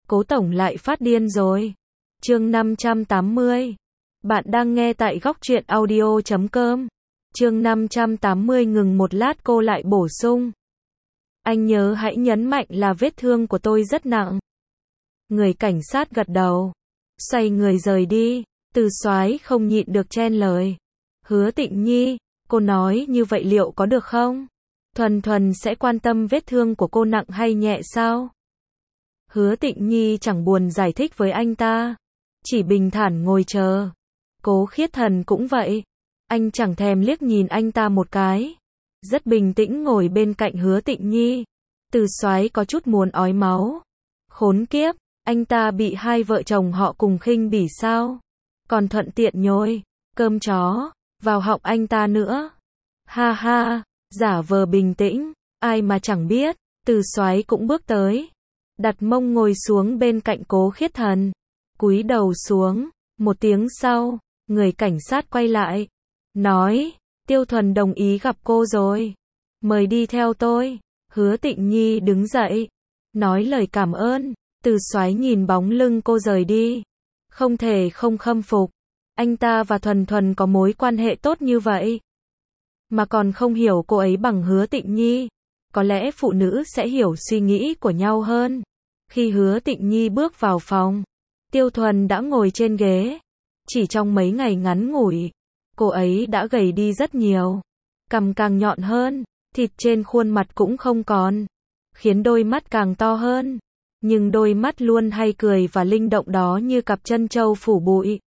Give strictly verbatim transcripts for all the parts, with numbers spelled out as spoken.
Cố tổng lại phát điên rồi. Chương năm trăm tám mươi. Bạn đang nghe tại góc truyện audio chấm com. Chương năm trăm tám mươi ngừng một lát cô lại bổ sung. Anh nhớ hãy nhấn mạnh là vết thương của tôi rất nặng. Người cảnh sát gật đầu. Xoay người rời đi. Từ Soái không nhịn được chen lời. Hứa Tịnh Nhi, cô nói như vậy liệu có được không? Thuần Thuần sẽ quan tâm vết thương của cô nặng hay nhẹ sao? Hứa Tịnh Nhi chẳng buồn giải thích với anh ta. Chỉ bình thản ngồi chờ. Cố Khiết Thần cũng vậy. Anh chẳng thèm liếc nhìn anh ta một cái. Rất bình tĩnh ngồi bên cạnh Hứa Tịnh Nhi. Từ Soái có chút muốn ói máu. Khốn kiếp, anh ta bị hai vợ chồng họ cùng khinh bỉ sao? Còn thuận tiện nhồi cơm chó vào họng anh ta nữa. Ha ha, giả vờ bình tĩnh, ai mà chẳng biết. Từ Soái cũng bước tới, đặt mông ngồi xuống bên cạnh Cố Khiết Thần, cúi đầu xuống. Một tiếng sau, người cảnh sát quay lại, nói, Tiêu Thuần đồng ý gặp cô rồi, mời đi theo tôi. Hứa Tịnh Nhi đứng dậy, nói lời cảm ơn. Từ Soái nhìn bóng lưng cô rời đi, không thể không khâm phục. Anh ta và Thuần Thuần có mối quan hệ tốt như vậy, mà còn không hiểu cô ấy bằng Hứa Tịnh Nhi. Có lẽ phụ nữ sẽ hiểu suy nghĩ của nhau hơn. Khi Hứa Tịnh Nhi bước vào phòng, Tiêu Thuần đã ngồi trên ghế. Chỉ trong mấy ngày ngắn ngủi, cô ấy đã gầy đi rất nhiều. Cằm càng nhọn hơn, thịt trên khuôn mặt cũng không còn, khiến đôi mắt càng to hơn. Nhưng đôi mắt luôn hay cười và linh động đó như cặp chân trâu phủ bụi,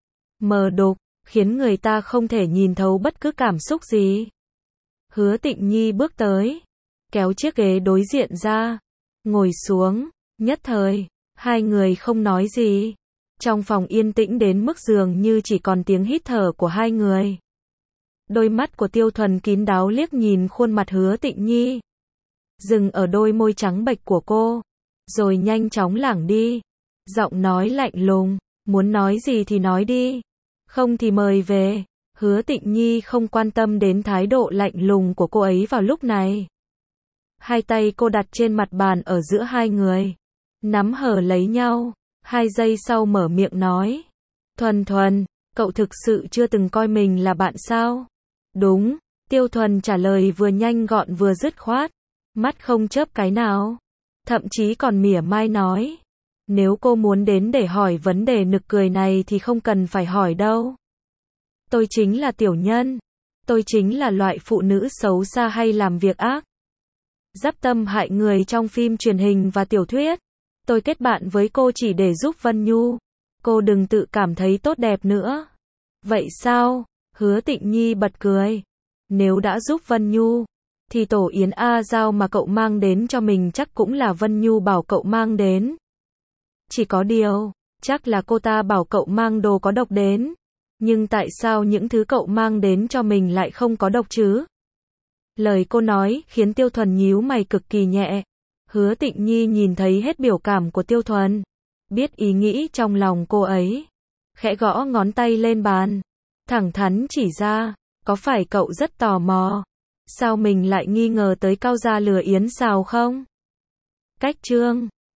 mờ đục, khiến người ta không thể nhìn thấu bất cứ cảm xúc gì. Hứa Tịnh Nhi bước tới, kéo chiếc ghế đối diện ra, ngồi xuống. Nhất thời, hai người không nói gì. Trong phòng yên tĩnh đến mức dường như chỉ còn tiếng hít thở của hai người. Đôi mắt của Tiêu Thuần kín đáo liếc nhìn khuôn mặt Hứa Tịnh Nhi, dừng ở đôi môi trắng bệch của cô, rồi nhanh chóng lảng đi. Giọng nói lạnh lùng, muốn nói gì thì nói đi, không thì mời về. Hứa Tịnh Nhi không quan tâm đến thái độ lạnh lùng của cô ấy vào lúc này. Hai tay cô đặt trên mặt bàn ở giữa hai người, nắm hở lấy nhau. Hai giây sau mở miệng nói, Thuần Thuần, cậu thực sự chưa từng coi mình là bạn sao? Đúng, Tiêu Thuần trả lời vừa nhanh gọn vừa dứt khoát, mắt không chớp cái nào. Thậm chí còn mỉa mai nói, nếu cô muốn đến để hỏi vấn đề nực cười này thì không cần phải hỏi đâu. Tôi chính là tiểu nhân. Tôi chính là loại phụ nữ xấu xa hay làm việc ác, dắp tâm hại người trong phim truyền hình và tiểu thuyết. Tôi kết bạn với cô chỉ để giúp Vân Nhu. Cô đừng tự cảm thấy tốt đẹp nữa. Vậy sao? Hứa Tịnh Nhi bật cười. Nếu đã giúp Vân Nhu, thì tổ yến A Giao mà cậu mang đến cho mình chắc cũng là Vân Nhu bảo cậu mang đến. Chỉ có điều, chắc là cô ta bảo cậu mang đồ có độc đến. Nhưng tại sao những thứ cậu mang đến cho mình lại không có độc chứ? Lời cô nói khiến Tiêu Thuần nhíu mày cực kỳ nhẹ. Hứa Tịnh Nhi nhìn thấy hết biểu cảm của Tiêu Thuần, biết ý nghĩ trong lòng cô ấy, khẽ gõ ngón tay lên bàn, thẳng thắn chỉ ra, có phải cậu rất tò mò, sao mình lại nghi ngờ tới Cao gia lừa yến xào không? Cách chương